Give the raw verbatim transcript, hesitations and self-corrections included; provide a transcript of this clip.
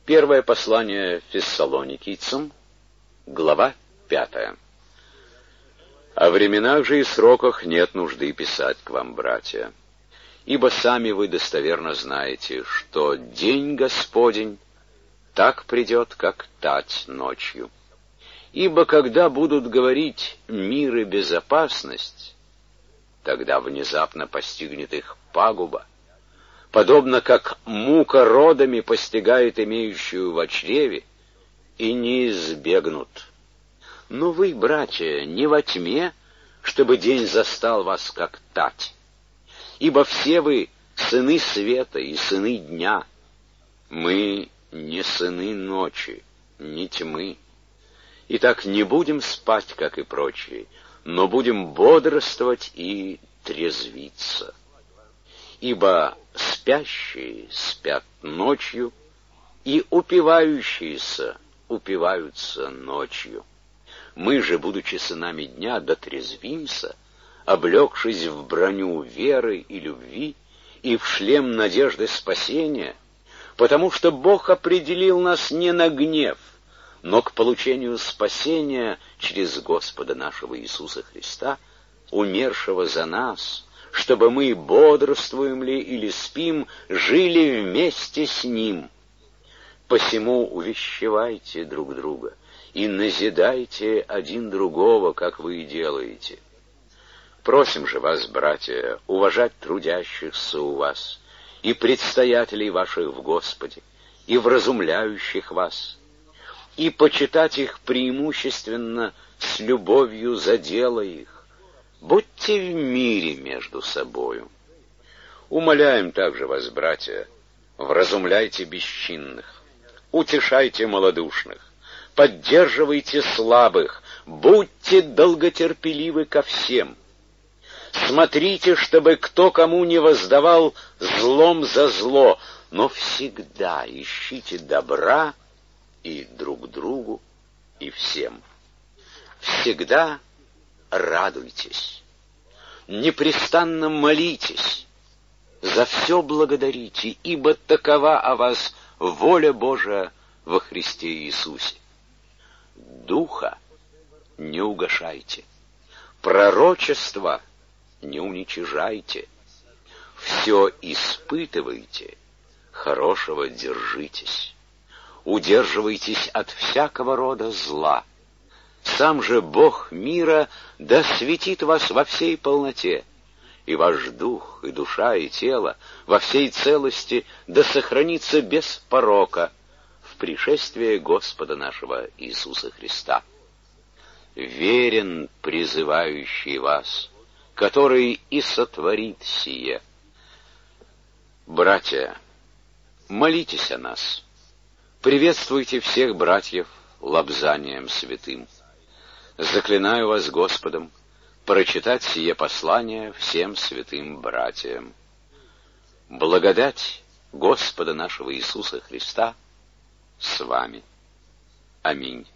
Первое послание Фессалоникийцам, глава пятая. О временах же и сроках нет нужды писать к вам, братья, ибо сами вы достоверно знаете, что день Господень так придет, как тать ночью. Ибо когда будут говорить «мир и безопасность», тогда внезапно постигнет их пагуба, подобно как мука родами постигает имеющую в чреве, и не избегнут. Но вы, братья, не во тьме, чтобы день застал вас, как тать. Ибо все вы сыны света и сыны дня. Мы не сыны ночи, не тьмы. Итак, не будем спать, как и прочие, но будем бодрствовать и трезвиться. Ибо спящие спят ночью, и упивающиеся упиваются ночью. Мы же, будучи сынами дня, дотрезвимся, облегшись в броню веры и любви и в шлем надежды спасения, потому что Бог определил нас не на гнев, но к получению спасения через Господа нашего Иисуса Христа, умершего за нас, чтобы мы, бодрствуем ли или спим, жили вместе с Ним. Посему увещевайте друг друга и назидайте один другого, как вы и делаете. Просим же вас, братья, уважать трудящихся у вас и предстоятелей ваших в Господе, и вразумляющих вас, и почитать их преимущественно с любовью за дело их. Будьте в мире между собою. Умоляем также вас, братья, вразумляйте бесчинных, утешайте малодушных, поддерживайте слабых, будьте долготерпеливы ко всем. Смотрите, чтобы кто кому не воздавал злом за зло, но всегда ищите добра и друг другу, и всем. Всегда радуйтесь, непрестанно молитесь, за все благодарите, ибо такова о вас воля Божия во Христе Иисусе. Духа не угашайте, пророчества не уничижайте, все испытывайте, хорошего держитесь, удерживайтесь от всякого рода зла. Сам же Бог мира да светит вас во всей полноте, и ваш дух, и душа, и тело во всей целости да сохранится без порока в пришествии Господа нашего Иисуса Христа. Верен призывающий вас, который и сотворит сие. Братья, молитесь о нас, приветствуйте всех братьев лобзанием святым. Заклинаю вас Господом прочитать сие послание всем святым братьям. Благодать Господа нашего Иисуса Христа с вами. Аминь.